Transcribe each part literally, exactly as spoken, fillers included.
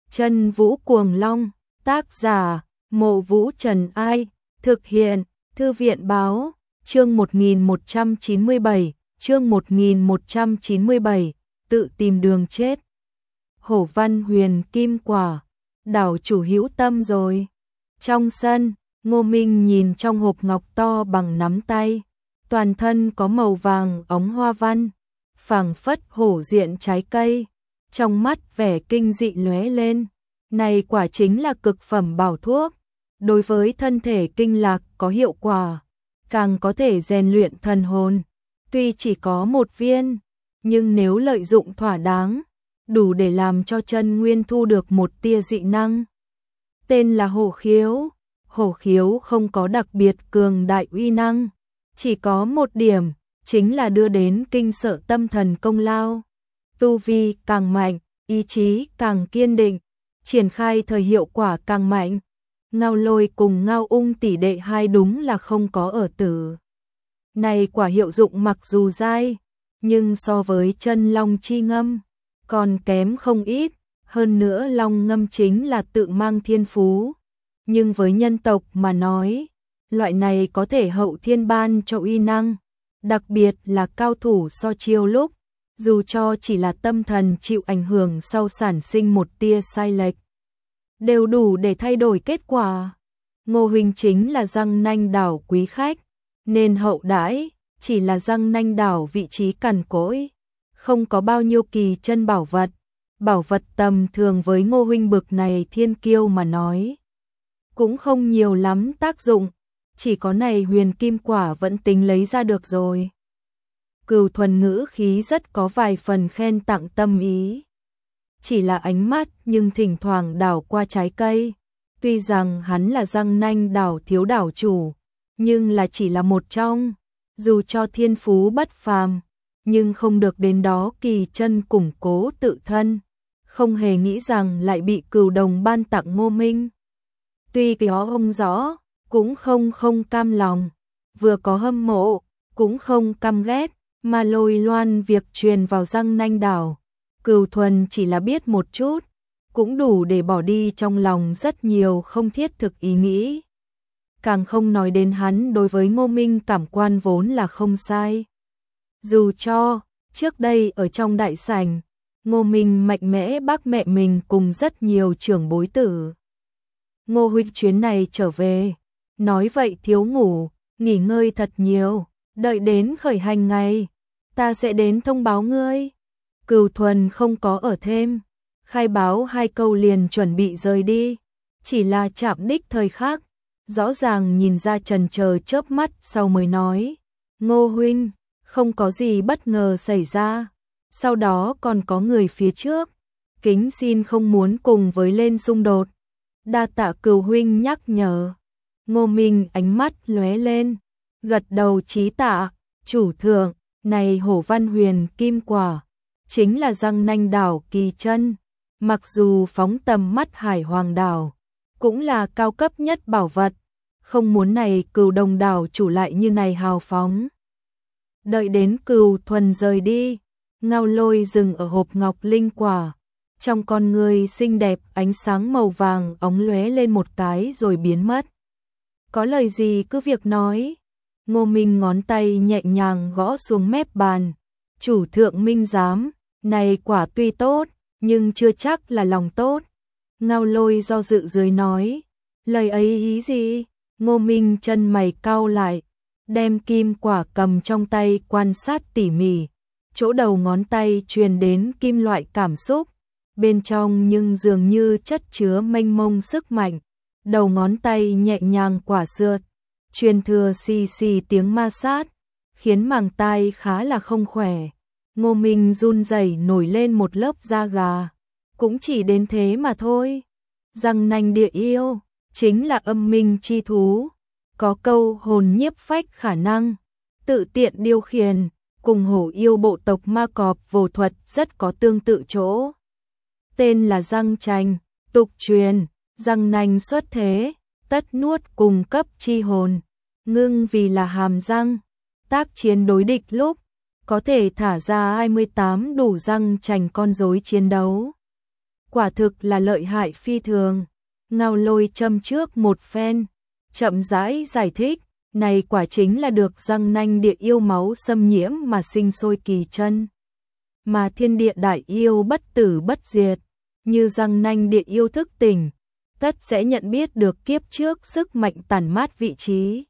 Chân Vũ Cuồng Long, tác giả, Mộ Vũ Trần Ai, thực hiện, Thư viện Báo, chương một nghìn một trăm chín mươi bảy, chương một nghìn một trăm chín mươi bảy, tự tìm đường chết. Hổ Văn Huyền Kim Quả, đảo chủ hữu tâm rồi. Trong sân, Ngô Minh nhìn trong hộp ngọc to bằng nắm tay, toàn thân có màu vàng óng hoa văn, phảng phất hổ diện trái cây, trong mắt vẻ kinh dị lóe lên. Này quả chính là cực phẩm bảo thuốc, đối với thân thể kinh lạc có hiệu quả, càng có thể rèn luyện thần hồn. Tuy chỉ có một viên, nhưng nếu lợi dụng thỏa đáng, đủ để làm cho chân nguyên thu được một tia dị năng. Tên là hổ khiếu. Hổ khiếu không có đặc biệt cường đại uy năng, chỉ có một điểm, chính là đưa đến kinh sợ tâm thần công lao. Tu vi càng mạnh, ý chí càng kiên định, triển khai thời hiệu quả càng mạnh. Ngao Lôi cùng Ngao Ung tỷ đệ hai đúng là không có ở tử. Này quả hiệu dụng mặc dù dai, nhưng so với chân long chi ngâm, còn kém không ít. Hơn nữa long ngâm chính là tự mang thiên phú. Nhưng với nhân tộc mà nói, loại này có thể hậu thiên ban cho uy năng, đặc biệt là cao thủ so chiêu lúc, dù cho chỉ là tâm thần chịu ảnh hưởng sau sản sinh một tia sai lệch, đều đủ để thay đổi kết quả. Ngô huynh chính là răng nanh đảo quý khách, nên hậu đãi chỉ là răng nanh đảo vị trí cằn cỗi, không có bao nhiêu kỳ chân bảo vật. Bảo vật tầm thường với Ngô huynh bực này thiên kiêu mà nói, cũng không nhiều lắm tác dụng, chỉ có này huyền kim quả vẫn tính lấy ra được rồi. Cửu Thuần ngữ khí rất có vài phần khen tặng tâm ý. Chỉ là ánh mắt nhưng thỉnh thoảng đảo qua trái cây. Tuy rằng hắn là răng nanh đảo thiếu đảo chủ, nhưng là chỉ là một trong. Dù cho thiên phú bất phàm, nhưng không được đến đó kỳ chân củng cố tự thân. Không hề nghĩ rằng lại bị Cửu Đồng ban tặng Ngô Minh. Tuy có ông rõ, cũng không không cam lòng, vừa có hâm mộ, cũng không căm ghét, mà lôi loan việc truyền vào răng nanh đảo. Cửu Thuần chỉ là biết một chút, cũng đủ để bỏ đi trong lòng rất nhiều không thiết thực ý nghĩ. Càng không nói đến hắn đối với Ngô Minh cảm quan vốn là không sai. Dù cho, trước đây ở trong đại sảnh, Ngô Minh mạnh mẽ bác mẹ mình cùng rất nhiều trưởng bối tử. Ngô huynh chuyến này trở về, nói vậy thiếu ngủ, nghỉ ngơi thật nhiều, đợi đến khởi hành ngày, ta sẽ đến thông báo ngươi. Cửu Thuần không có ở thêm, khai báo hai câu liền chuẩn bị rời đi, chỉ là chạm đích thời khắc, rõ ràng nhìn ra chần chờ chớp mắt sau mới nói, Ngô huynh, không có gì bất ngờ xảy ra, sau đó còn có người phía trước, kính xin không muốn cùng với lên xung đột. Đa tạ Cửu huynh nhắc nhở. Ngô Minh ánh mắt lóe lên, gật đầu chí tạ, chủ thượng, này Hổ Văn Huyền Kim Quả, chính là răng nanh đảo kỳ chân, mặc dù phóng tầm mắt Hải Hoàng đảo, cũng là cao cấp nhất bảo vật, không muốn này Cửu Đồng đảo chủ lại như này hào phóng. Đợi đến Cửu Thuần rời đi, Ngao Lôi dừng ở hộp ngọc linh quả. Trong con người xinh đẹp ánh sáng màu vàng óng lóe lên một cái rồi biến mất. Có lời gì cứ việc nói. Ngô Minh ngón tay nhẹ nhàng gõ xuống mép bàn. Chủ thượng minh giám, này quả tuy tốt, nhưng chưa chắc là lòng tốt. Ngao Lôi do dự dưới nói. Lời ấy ý gì? Ngô Minh chân mày cau lại, đem kim quả cầm trong tay quan sát tỉ mỉ. Chỗ đầu ngón tay truyền đến kim loại cảm xúc. Bên trong nhưng dường như chất chứa mênh mông sức mạnh, đầu ngón tay nhẹ nhàng quả sượt, truyền thừa xì xì tiếng ma sát, khiến màng tai khá là không khỏe. Ngô Minh run rẩy nổi lên một lớp da gà, cũng chỉ đến thế mà thôi. Răng nanh địa yêu, chính là âm minh chi thú, có câu hồn nhiếp phách khả năng, tự tiện điều khiển, cùng hổ yêu bộ tộc ma cọp vô thuật rất có tương tự chỗ. Tên là răng chành, tục truyền, răng nanh xuất thế, tất nuốt cùng cấp chi hồn, ngưng vì là hàm răng, tác chiến đối địch lúc, có thể thả ra hai mươi tám đủ răng chành con rối chiến đấu. quả thực là lợi hại phi thường. Ngao Lôi châm trước một phen, chậm rãi giải thích, này quả chính là được răng nanh địa yêu máu xâm nhiễm mà sinh sôi kỳ chân. Mà thiên địa đại yêu bất tử bất diệt, như răng nanh địa yêu thức tỉnh, tất sẽ nhận biết được kiếp trước sức mạnh tản mát vị trí.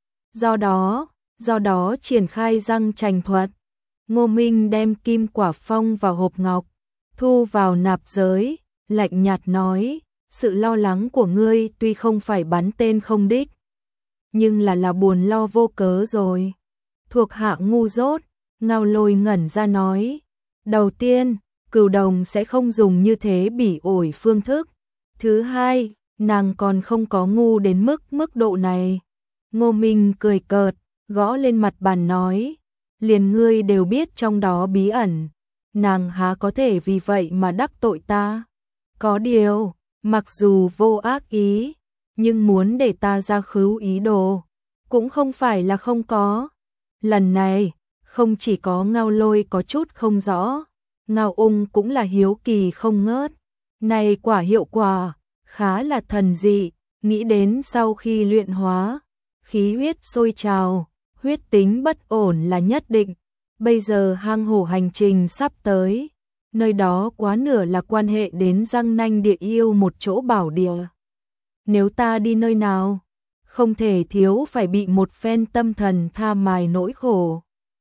Do đó, do đó triển khai răng trành thuật. Ngô Minh đem kim quả phong vào hộp ngọc, thu vào nạp giới, lạnh nhạt nói, sự lo lắng của ngươi tuy không phải bắn tên không đích, nhưng là là buồn lo vô cớ rồi. Thuộc hạ ngu dốt, Ngao Lôi ngẩn ra nói, đầu tiên, Cửu Đồng sẽ không dùng như thế bỉ ổi phương thức. Thứ hai, nàng còn không có ngu đến mức mức độ này. Ngô Minh cười cợt, gõ lên mặt bàn nói, liền ngươi đều biết trong đó bí ẩn, nàng há có thể vì vậy mà đắc tội ta. Có điều, mặc dù vô ác ý, nhưng muốn để ta ra khứu ý đồ, cũng không phải là không có. Lần này, không chỉ có Ngao Lôi có chút không rõ, Ngao Ung cũng là hiếu kỳ không ngớt. Này quả hiệu quả, khá là thần dị, nghĩ đến sau khi luyện hóa, khí huyết sôi trào, huyết tính bất ổn là nhất định. Bây giờ hang hổ hành trình sắp tới, nơi đó quá nửa là quan hệ đến răng nanh địa yêu một chỗ bảo địa. Nếu ta đi nơi nào, không thể thiếu phải bị một phen tâm thần tha mài nỗi khổ.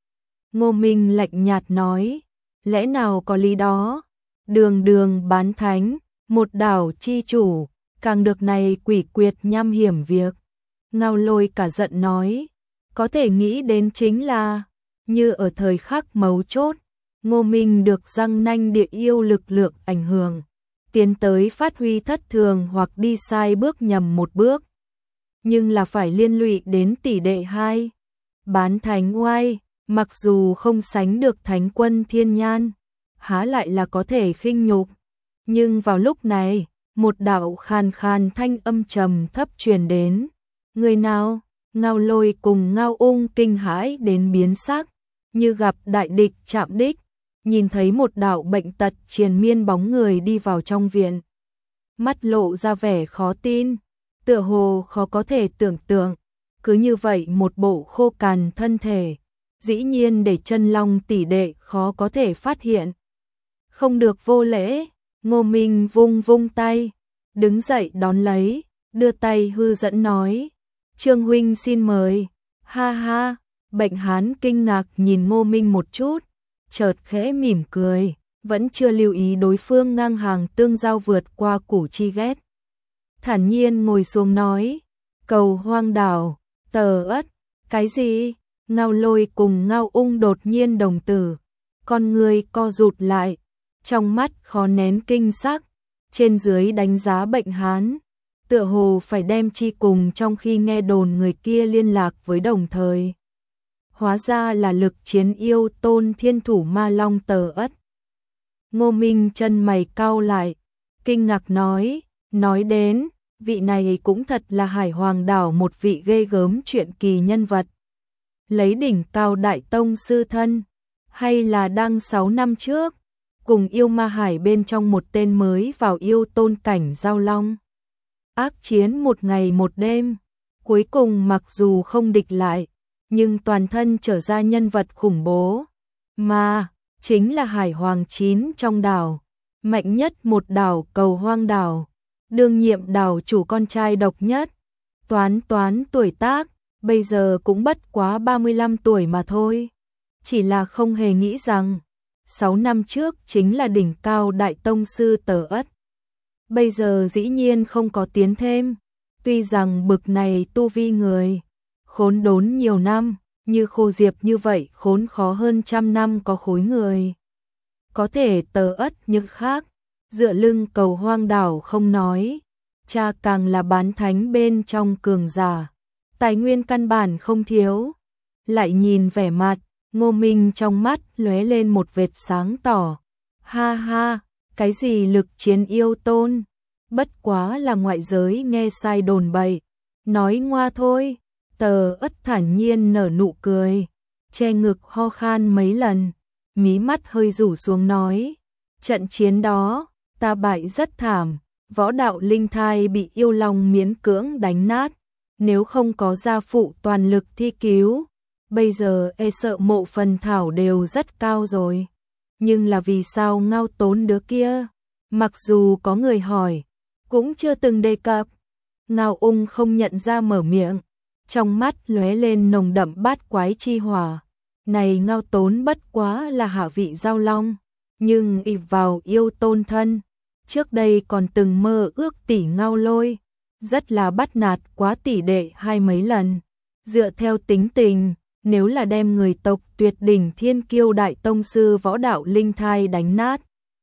Ngô Minh lạnh nhạt nói, lẽ nào có lý đó, đường đường bán thánh, một đảo chi chủ, càng được này quỷ quyệt nham hiểm việc. Ngao Lôi cả giận nói, có thể nghĩ đến chính là, như ở thời khắc mấu chốt, Ngô Minh được răng nanh địa yêu lực lượng ảnh hưởng, tiến tới phát huy thất thường hoặc đi sai bước nhầm một bước. Nhưng là phải liên lụy đến tỷ đệ hai. Bán thánh oai, mặc dù không sánh được thánh quân thiên nhan, há lại là có thể khinh nhục. Nhưng vào lúc này, một đạo khàn khàn thanh âm trầm thấp truyền đến. Người nào? Ngao Lôi cùng Ngao Ung kinh hãi đến biến sắc, như gặp đại địch chạm đích, nhìn thấy một đạo bệnh tật triền miên bóng người đi vào trong viện. Mắt lộ ra vẻ khó tin, tựa hồ khó có thể tưởng tượng, cứ như vậy một bộ khô cằn thân thể, dĩ nhiên để chân long tỷ đệ khó có thể phát hiện. Không được vô lễ, Ngô Minh vung vung tay, đứng dậy đón lấy, đưa tay hư dẫn nói, Trương huynh xin mời. Ha ha, Bệnh Hán kinh ngạc nhìn Ngô Minh một chút, chợt khẽ mỉm cười, vẫn chưa lưu ý đối phương ngang hàng tương giao vượt qua củ chi ghét. Thản nhiên ngồi xuống nói, Cầu Hoang Đảo, tờ ất, cái gì? Ngao Lôi cùng Ngao Ung đột nhiên đồng tử, con người co rụt lại, trong mắt khó nén kinh sắc, trên dưới đánh giá Bệnh Hán, tựa hồ phải đem chi cùng trong khi nghe đồn người kia liên lạc với đồng thời. Hóa ra là lực chiến yêu tôn thiên thủ ma long tờ ất. Ngô Minh chân mày cau lại, kinh ngạc nói, nói đến, vị này cũng thật là Hải Hoàng Đảo một vị ghê gớm chuyện kỳ nhân vật. Lấy đỉnh cao đại tông sư thân, hay là đang sáu năm trước, cùng yêu ma hải bên trong một tên mới vào yêu tôn cảnh giao long. Ác chiến một ngày một đêm, cuối cùng mặc dù không địch lại, nhưng toàn thân trở ra nhân vật khủng bố, mà chính là Hải Hoàng chín trong đảo, mạnh nhất một đảo Cầu Hoang Đảo, đương nhiệm đảo chủ con trai độc nhất. Toán toán tuổi tác, bây giờ cũng bất quá ba mươi lăm tuổi mà thôi, chỉ là không hề nghĩ rằng sáu năm trước chính là đỉnh cao đại tông sư tờ ất. Bây giờ dĩ nhiên không có tiến thêm, tuy rằng bực này tu vi người khốn đốn nhiều năm, như Khô Diệp như vậy khốn khó hơn trăm năm có khối người. Có thể tờ ất nhưng khác, dựa lưng Cầu Hoang Đảo không nói, cha càng là bán thánh bên trong cường giả, tài nguyên căn bản không thiếu. Lại nhìn vẻ mặt, Ngô Minh trong mắt lóe lên một vệt sáng tỏ. Ha ha, cái gì lực chiến yêu tôn? Bất quá là ngoại giới nghe sai đồn bậy, nói ngoa thôi. Tờ ất thản nhiên nở nụ cười, che ngực ho khan mấy lần, mí mắt hơi rủ xuống nói, trận chiến đó, ta bại rất thảm, võ đạo linh thai bị yêu long miễn cưỡng đánh nát, nếu không có gia phụ toàn lực thi cứu, bây giờ e sợ mộ phần thảo đều rất cao rồi. Nhưng là vì sao Ngao Tốn đứa kia? Mặc dù có người hỏi, cũng chưa từng đề cập. Ngao Ung không nhận ra mở miệng, trong mắt lóe lên nồng đậm bát quái chi hỏa. Này Ngao Tốn bất quá là hạ vị giao long, nhưng ỷ vào yêu tôn thân, trước đây còn từng mơ ước tỷ Ngao Lôi, rất là bắt nạt quá tỷ đệ hai mấy lần. Dựa theo tính tình, nếu là đem người tộc tuyệt đỉnh thiên kiêu đại tông sư võ đạo linh thai đánh nát,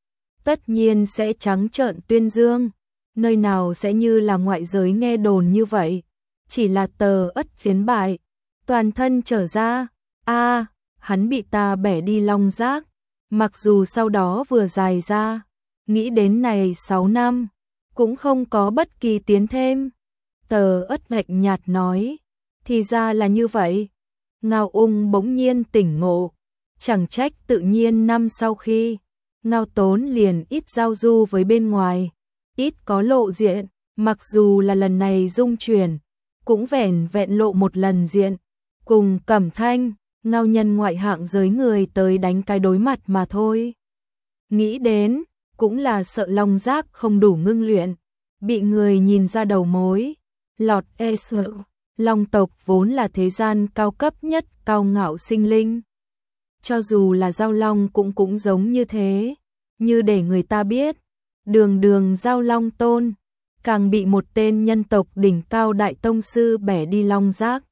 tất nhiên sẽ trắng trợn tuyên dương, nơi nào sẽ như là ngoại giới nghe đồn như vậy, chỉ là tờ ất phiến bại, toàn thân trở ra, a hắn bị ta bẻ đi long giác, mặc dù sau đó vừa dài ra, nghĩ đến này sáu năm, cũng không có bất kỳ tiến thêm. Tờ ất lạnh nhạt nói, thì ra là như vậy. Ngao Ung bỗng nhiên tỉnh ngộ, chẳng trách tự nhiên năm sau khi Ngao Tốn liền ít giao du với bên ngoài, ít có lộ diện, mặc dù là lần này dung chuyển, cũng vẻn vẹn lộ một lần diện, cùng Cẩm Thanh, Ngao nhân ngoại hạng giới người tới đánh cái đối mặt mà thôi. Nghĩ đến, cũng là sợ long giác không đủ ngưng luyện, bị người nhìn ra đầu mối, lọt e sợ. Long tộc vốn là thế gian cao cấp nhất cao ngạo sinh linh. Cho dù là giao long cũng cũng giống như thế, như để người ta biết, đường đường giao long tôn, càng bị một tên nhân tộc đỉnh cao đại tông sư bẻ đi long giác.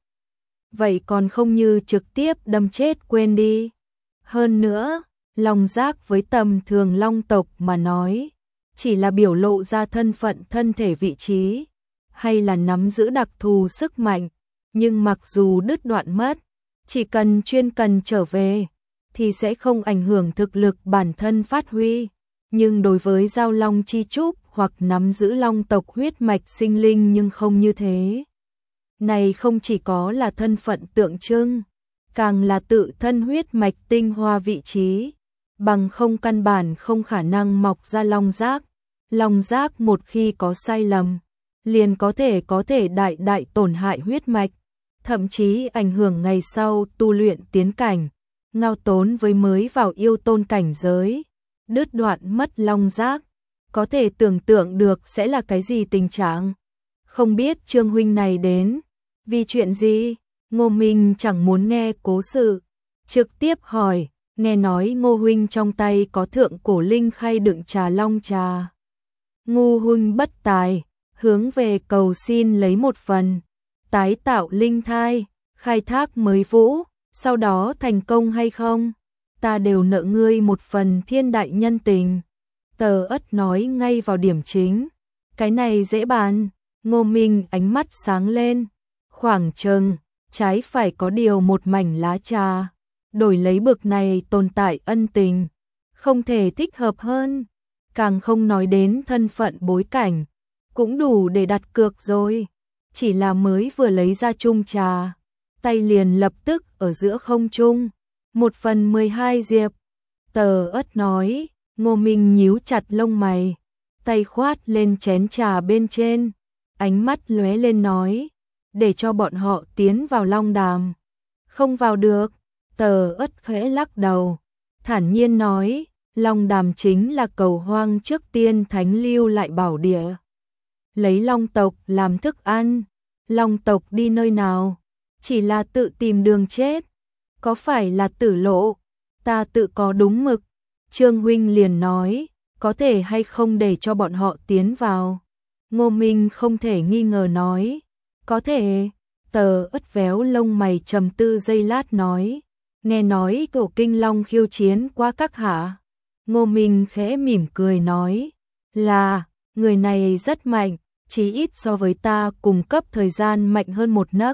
Vậy còn không như trực tiếp đâm chết quên đi. Hơn nữa, long giác với tầm thường long tộc mà nói, chỉ là biểu lộ ra thân phận thân thể vị trí, hay là nắm giữ đặc thù sức mạnh, nhưng mặc dù đứt đoạn mất, chỉ cần chuyên cần trở về, thì sẽ không ảnh hưởng thực lực bản thân phát huy. Nhưng đối với giao long chi trúc hoặc nắm giữ long tộc huyết mạch sinh linh nhưng không như thế. Này không chỉ có là thân phận tượng trưng, càng là tự thân huyết mạch tinh hoa vị trí, bằng không căn bản không khả năng mọc ra long giác. Long giác một khi có sai lầm, liền có thể có thể đại đại tổn hại huyết mạch, thậm chí ảnh hưởng ngày sau tu luyện tiến cảnh. Ngao Tốn với mới vào yêu tôn cảnh giới, đứt đoạn mất long giác, có thể tưởng tượng được sẽ là cái gì tình trạng. Không biết Trương huynh này đến vì chuyện gì? Ngô Minh chẳng muốn nghe cố sự, trực tiếp hỏi, nghe nói Ngô huynh trong tay có thượng cổ linh khay đựng trà long trà. Ngô huynh bất tài, hướng về cầu xin lấy một phần, tái tạo linh thai, khai thác mới vũ, sau đó thành công hay không, ta đều nợ ngươi một phần thiên đại nhân tình. Tờ ất nói ngay vào điểm chính, cái này dễ bàn. Ngô Minh ánh mắt sáng lên, khoảng chừng, trái phải có điều một mảnh lá trà, đổi lấy bực này tồn tại ân tình, không thể thích hợp hơn, càng không nói đến thân phận bối cảnh, cũng đủ để đặt cược rồi. Chỉ là mới vừa lấy ra chung trà, tay liền lập tức ở giữa không trung, một phần mười hai diệp. Tờ ất nói, Ngô Minh nhíu chặt lông mày, tay khoát lên chén trà bên trên, ánh mắt lóe lên nói, để cho bọn họ tiến vào long đàm. Không vào được. Tờ ất khẽ lắc đầu, thản nhiên nói, long đàm chính là cầu hoang trước tiên thánh lưu lại bảo địa. Lấy long tộc làm thức ăn, long tộc đi nơi nào, chỉ là tự tìm đường chết, có phải là tử lộ, ta tự có đúng mực. Trương huynh liền nói, có thể hay không để cho bọn họ tiến vào. Ngô Minh không thể nghi ngờ nói, có thể. Tờ ất véo lông mày trầm tư giây lát nói, nghe nói cổ kinh long khiêu chiến qua các hạ. Ngô Minh khẽ mỉm cười nói, là, người này rất mạnh, chí ít so với ta cùng cấp thời gian mạnh hơn một nấc.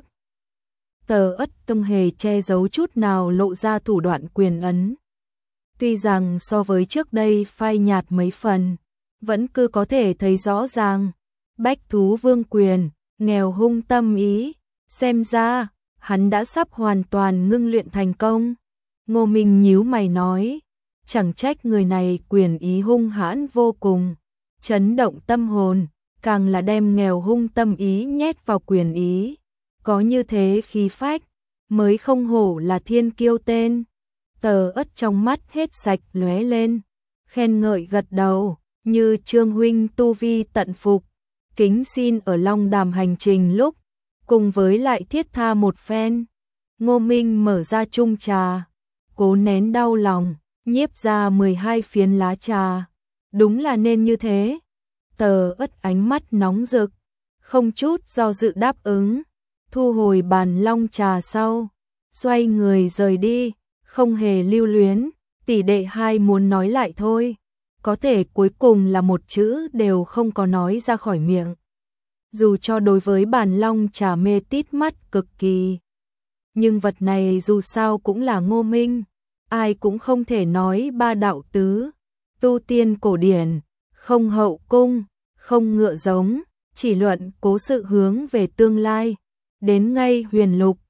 Tờ ất không hề che giấu chút nào lộ ra thủ đoạn quyền ấn. Tuy rằng so với trước đây phai nhạt mấy phần, vẫn cứ có thể thấy rõ ràng. Bách thú vương quyền, nghèo hung tâm ý, xem ra, hắn đã sắp hoàn toàn ngưng luyện thành công. Ngô Minh nhíu mày nói, chẳng trách người này quyền ý hung hãn vô cùng. chấn động tâm hồn, càng là đem nghèo hung tâm ý nhét vào quyền ý. Có như thế khí phách, mới không hổ là thiên kiêu tên. Tờ Ất trong mắt hết sạch lóe lên, khen ngợi gật đầu, như Trương huynh tu vi tận phục, kính xin ở Long Đàm hành trình lúc, cùng với lại thiết tha một phen. Ngô Minh mở ra chung trà, cố nén đau lòng, nhiếp ra mười hai phiến lá trà. Đúng là nên như thế. Tờ Ất ánh mắt nóng rực, không chút do dự đáp ứng, thu hồi bàn long trà sau, xoay người rời đi, không hề lưu luyến, tỷ đệ hai muốn nói lại thôi, có thể cuối cùng là một chữ đều không có nói ra khỏi miệng. Dù cho đối với bàn long trà mê tít mắt cực kỳ, nhưng vật này dù sao cũng là Ngô Minh, ai cũng không thể nói ba đạo tứ, tu tiên cổ điển, không hậu cung, không ngựa giống, chỉ luận cố sự hướng về tương lai, đến ngay huyền lục,